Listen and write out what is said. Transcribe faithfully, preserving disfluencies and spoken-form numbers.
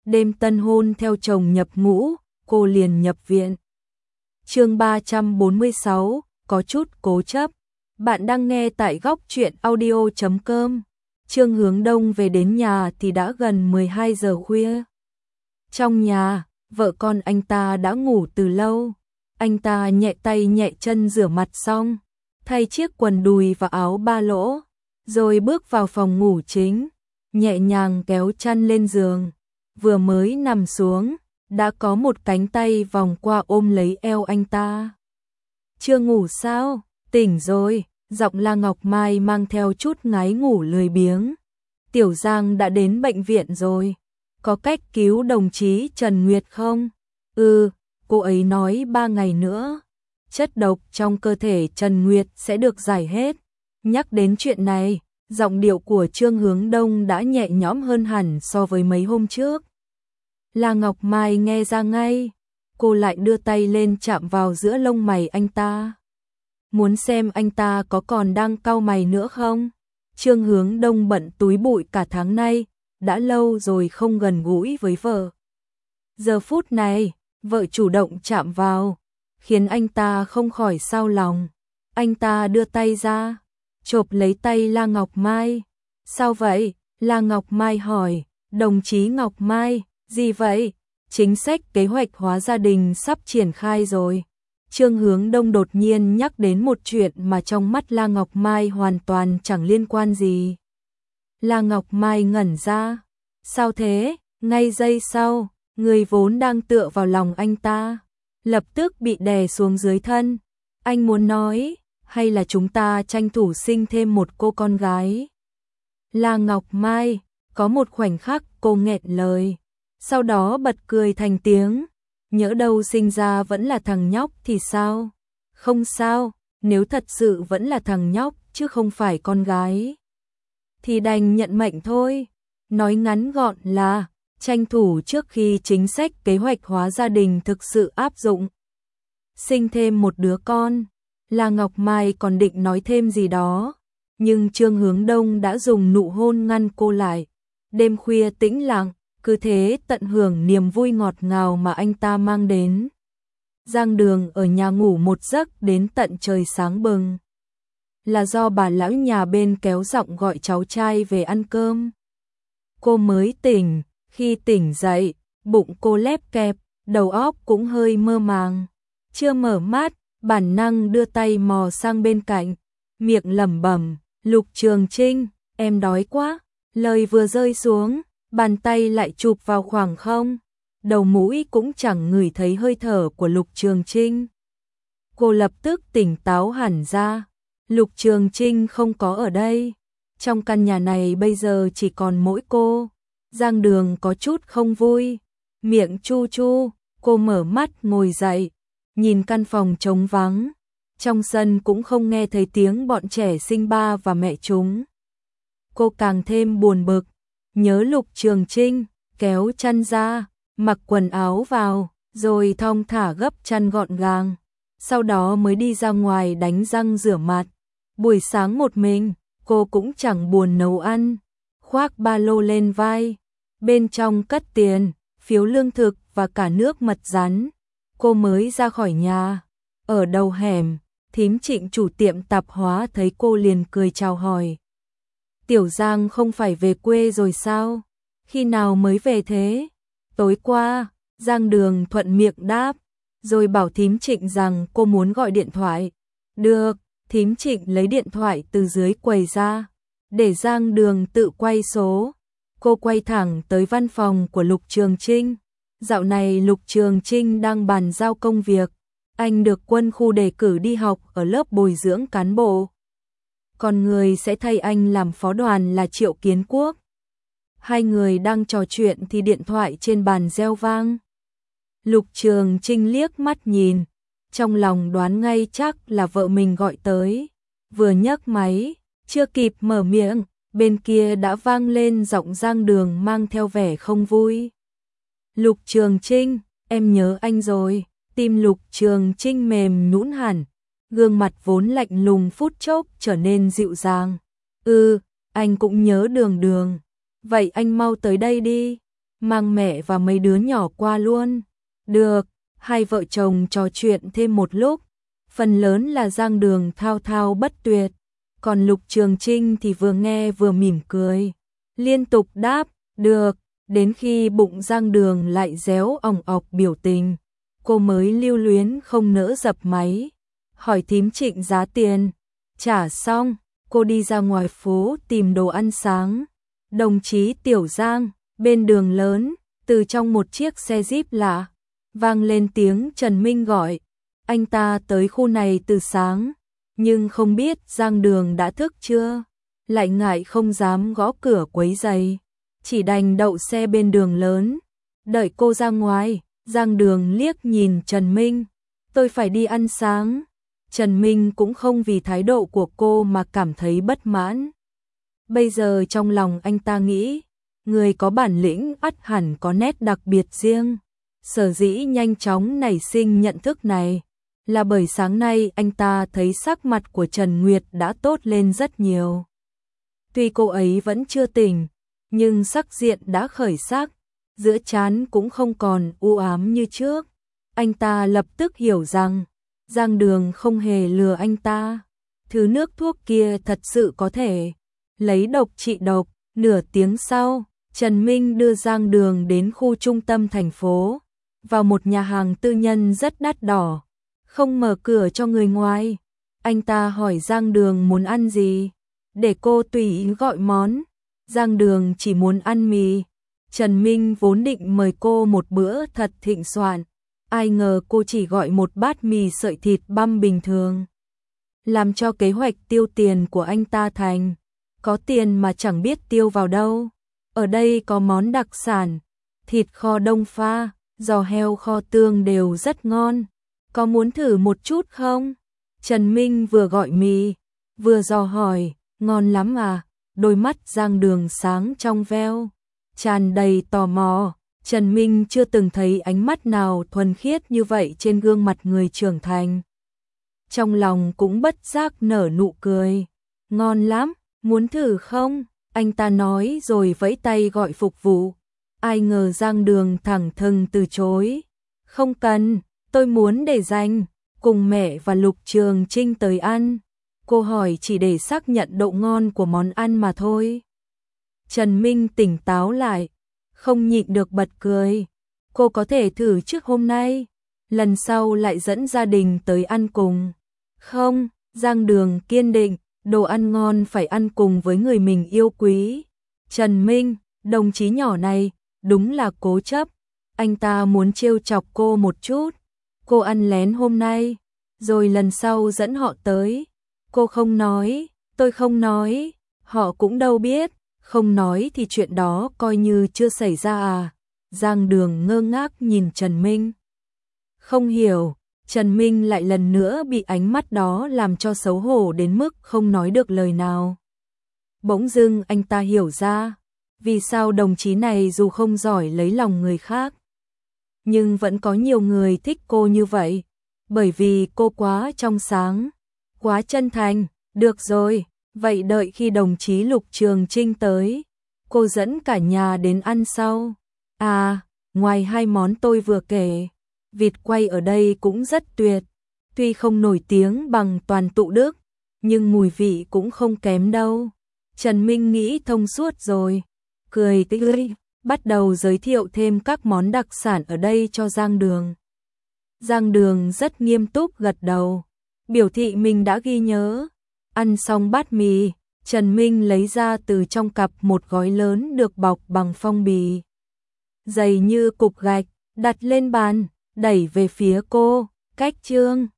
đêm tân hôn theo chồng nhập ngũ, cô liền nhập viện. Chương ba trăm bốn mươi sáu, có chút cố chấp. Bạn đang nghe tại góc truyện audio chấm com. Trương Hướng Đông về đến nhà thì đã gần mười hai giờ khuya. Trong nhà, vợ con anh ta đã ngủ từ lâu. Anh ta nhẹ tay nhẹ chân rửa mặt xong, thay chiếc quần đùi và áo ba lỗ, rồi bước vào phòng ngủ chính, nhẹ nhàng kéo chăn lên giường. Vừa mới nằm xuống, đã có một cánh tay vòng qua ôm lấy eo anh ta. Chưa ngủ sao? Tỉnh rồi, giọng La Ngọc Mai mang theo chút ngái ngủ lười biếng. Tiểu Giang đã đến bệnh viện rồi. Có cách cứu đồng chí Trần Nguyệt không? Ừ, cô ấy nói ba ngày nữa, chất độc trong cơ thể Trần Nguyệt sẽ được giải hết. Nhắc đến chuyện này, giọng điệu của Trương Hướng Đông đã nhẹ nhõm hơn hẳn so với mấy hôm trước. La Ngọc Mai nghe ra ngay, cô lại đưa tay lên chạm vào giữa lông mày anh ta. Muốn xem anh ta có còn đang cau mày nữa không? Trương Hướng Đông bận túi bụi cả tháng nay, đã lâu rồi không gần gũi với vợ. Giờ phút này, vợ chủ động chạm vào, khiến anh ta không khỏi xao lòng. Anh ta đưa tay ra, chộp lấy tay La Ngọc Mai. Sao vậy? La Ngọc Mai hỏi. Đồng chí Ngọc Mai, gì vậy? Chính sách kế hoạch hóa gia đình sắp triển khai rồi. Trương Hướng Đông đột nhiên nhắc đến một chuyện mà trong mắt La Ngọc Mai hoàn toàn chẳng liên quan gì. La Ngọc Mai ngẩn ra. Sao thế? Ngay giây sau, người vốn đang tựa vào lòng anh ta, lập tức bị đè xuống dưới thân. Anh muốn nói, hay là chúng ta tranh thủ sinh thêm một cô con gái? La Ngọc Mai, có một khoảnh khắc cô nghẹn lời, sau đó bật cười thành tiếng. Nhỡ đâu sinh ra vẫn là thằng nhóc thì sao? Không sao, nếu thật sự vẫn là thằng nhóc chứ không phải con gái, thì đành nhận mệnh thôi. Nói ngắn gọn là tranh thủ trước khi chính sách kế hoạch hóa gia đình thực sự áp dụng, sinh thêm một đứa con. La Ngọc Mai còn định nói thêm gì đó, nhưng Trương Hướng Đông đã dùng nụ hôn ngăn cô lại. Đêm khuya tĩnh lặng, cứ thế tận hưởng niềm vui ngọt ngào mà anh ta mang đến. Giang Đường ở nhà ngủ một giấc đến tận trời sáng bừng. Là do bà lão nhà bên kéo giọng gọi cháu trai về ăn cơm. Cô mới tỉnh, khi tỉnh dậy, bụng cô lép kẹp, đầu óc cũng hơi mơ màng. Chưa mở mắt, bản năng đưa tay mò sang bên cạnh, miệng lẩm bẩm, Lục Trường Trinh, em đói quá. Lời vừa rơi xuống, bàn tay lại chụp vào khoảng không. Đầu mũi cũng chẳng ngửi thấy hơi thở của Lục Trường Trinh. Cô lập tức tỉnh táo hẳn ra. Lục Trường Trinh không có ở đây. Trong căn nhà này bây giờ chỉ còn mỗi cô. Giang Đường có chút không vui, miệng chu chu, cô mở mắt ngồi dậy, nhìn căn phòng trống vắng. Trong sân cũng không nghe thấy tiếng bọn trẻ sinh ba và mẹ chúng. Cô càng thêm buồn bực, nhớ Lục Trường Trinh, kéo chăn ra, mặc quần áo vào, rồi thong thả gấp chăn gọn gàng. Sau đó mới đi ra ngoài đánh răng rửa mặt. Buổi sáng một mình, cô cũng chẳng buồn nấu ăn, khoác ba lô lên vai, bên trong cất tiền, phiếu lương thực và cả nước mật rắn. Cô mới ra khỏi nhà, ở đầu hẻm, thím Trịnh chủ tiệm tạp hóa thấy cô liền cười chào hỏi. Tiểu Giang không phải về quê rồi sao? Khi nào mới về thế? Tối qua, Giang Đường thuận miệng đáp, rồi bảo thím Trịnh rằng cô muốn gọi điện thoại. Được, thím Trịnh lấy điện thoại từ dưới quầy ra, để Giang Đường tự quay số. Cô quay thẳng tới văn phòng của Lục Trường Trinh. Dạo này Lục Trường Trinh đang bàn giao công việc. Anh được quân khu đề cử đi học ở lớp bồi dưỡng cán bộ. Còn người sẽ thay anh làm phó đoàn là Triệu Kiến Quốc. Hai người đang trò chuyện thì điện thoại trên bàn reo vang. Lục Trường Trinh liếc mắt nhìn, trong lòng đoán ngay chắc là vợ mình gọi tới. Vừa nhấc máy, chưa kịp mở miệng, bên kia đã vang lên giọng Giang Đường mang theo vẻ không vui. Lục Trường Trinh, em nhớ anh rồi. Tim Lục Trường Trinh mềm nhũn hẳn, gương mặt vốn lạnh lùng phút chốc trở nên dịu dàng. Ừ, anh cũng nhớ Đường Đường. Vậy anh mau tới đây đi. mang mẹ và mấy đứa nhỏ qua luôn. Được, hai vợ chồng trò chuyện thêm một lúc, phần lớn là Giang Đường thao thao bất tuyệt, còn Lục Trường Trinh thì vừa nghe vừa mỉm cười, liên tục đáp, được, đến khi bụng Giang Đường lại réo ỏng ọc biểu tình, cô mới lưu luyến không nỡ dập máy, hỏi thím Trịnh giá tiền, trả xong, cô đi ra ngoài phố tìm đồ ăn sáng. Đồng chí Tiểu Giang, bên đường lớn, từ trong một chiếc xe Jeep lạ, vang lên tiếng Trần Minh gọi. Anh ta tới khu này từ sáng, nhưng không biết Giang Đường đã thức chưa, lại ngại không dám gõ cửa quấy rầy, chỉ đành đậu xe bên đường lớn, đợi cô ra ngoài. Giang Đường liếc nhìn Trần Minh, tôi phải đi ăn sáng. Trần Minh cũng không vì thái độ của cô mà cảm thấy bất mãn. Bây giờ trong lòng anh ta nghĩ, người có bản lĩnh ắt hẳn có nét đặc biệt riêng. Sở dĩ nhanh chóng nảy sinh nhận thức này, là bởi sáng nay anh ta thấy sắc mặt của Trần Nguyệt đã tốt lên rất nhiều. Tuy cô ấy vẫn chưa tỉnh, nhưng sắc diện đã khởi sắc, giữa trán cũng không còn u ám như trước. Anh ta lập tức hiểu rằng, Giang Đường không hề lừa anh ta. Thứ nước thuốc kia thật sự có thể lấy độc trị độc. Nửa tiếng sau, Trần Minh đưa Giang Đường đến khu trung tâm thành phố, vào một nhà hàng tư nhân rất đắt đỏ, không mở cửa cho người ngoài. Anh ta hỏi Giang Đường muốn ăn gì, để cô tùy ý gọi món. Giang Đường chỉ muốn ăn mì. Trần Minh vốn định mời cô một bữa thật thịnh soạn, ai ngờ cô chỉ gọi một bát mì sợi thịt băm bình thường, làm cho kế hoạch tiêu tiền của anh ta thành có tiền mà chẳng biết tiêu vào đâu. Ở đây có món đặc sản, thịt kho đông pha, giò heo kho tương đều rất ngon, có muốn thử một chút không? Trần Minh vừa gọi mì, vừa dò hỏi, ngon lắm à? Đôi mắt Giang Đường sáng trong veo, tràn đầy tò mò. Trần Minh chưa từng thấy ánh mắt nào thuần khiết như vậy trên gương mặt người trưởng thành. Trong lòng cũng bất giác nở nụ cười. Ngon lắm, muốn thử không? Anh ta nói rồi vẫy tay gọi phục vụ. Ai ngờ Giang Đường thẳng thừng từ chối. Không cần, tôi muốn để dành, cùng mẹ và Lục Trường Trinh tới ăn. Cô hỏi chỉ để xác nhận độ ngon của món ăn mà thôi. Trần Minh tỉnh táo lại, không nhịn được bật cười. Cô có thể thử trước hôm nay, lần sau lại dẫn gia đình tới ăn cùng. Không, Giang Đường kiên định, đồ ăn ngon phải ăn cùng với người mình yêu quý. Trần Minh, đồng chí nhỏ này, đúng là cố chấp. Anh ta muốn trêu chọc cô một chút. Cô ăn lén hôm nay, rồi lần sau dẫn họ tới. Cô không nói, tôi không nói, họ cũng đâu biết. Không nói thì chuyện đó coi như chưa xảy ra à? Giang Đường ngơ ngác nhìn Trần Minh. Không hiểu, Trần Minh lại lần nữa bị ánh mắt đó làm cho xấu hổ đến mức không nói được lời nào. Bỗng dưng anh ta hiểu ra, vì sao đồng chí này dù không giỏi lấy lòng người khác, nhưng vẫn có nhiều người thích cô như vậy. Bởi vì cô quá trong sáng, quá chân thành. Được rồi, vậy đợi khi đồng chí Lục Trường Trinh tới, cô dẫn cả nhà đến ăn sau. À, ngoài hai món tôi vừa kể, vịt quay ở đây cũng rất tuyệt. Tuy không nổi tiếng bằng toàn tụ Đức, nhưng mùi vị cũng không kém đâu. Trần Minh nghĩ thông suốt rồi, cười tươi, bắt đầu giới thiệu thêm các món đặc sản ở đây cho Giang Đường. Giang Đường rất nghiêm túc gật đầu, biểu thị mình đã ghi nhớ. Ăn xong bát mì, Trần Minh lấy ra từ trong cặp một gói lớn được bọc bằng phong bì, dày như cục gạch, đặt lên bàn, đẩy về phía cô. Cách Trương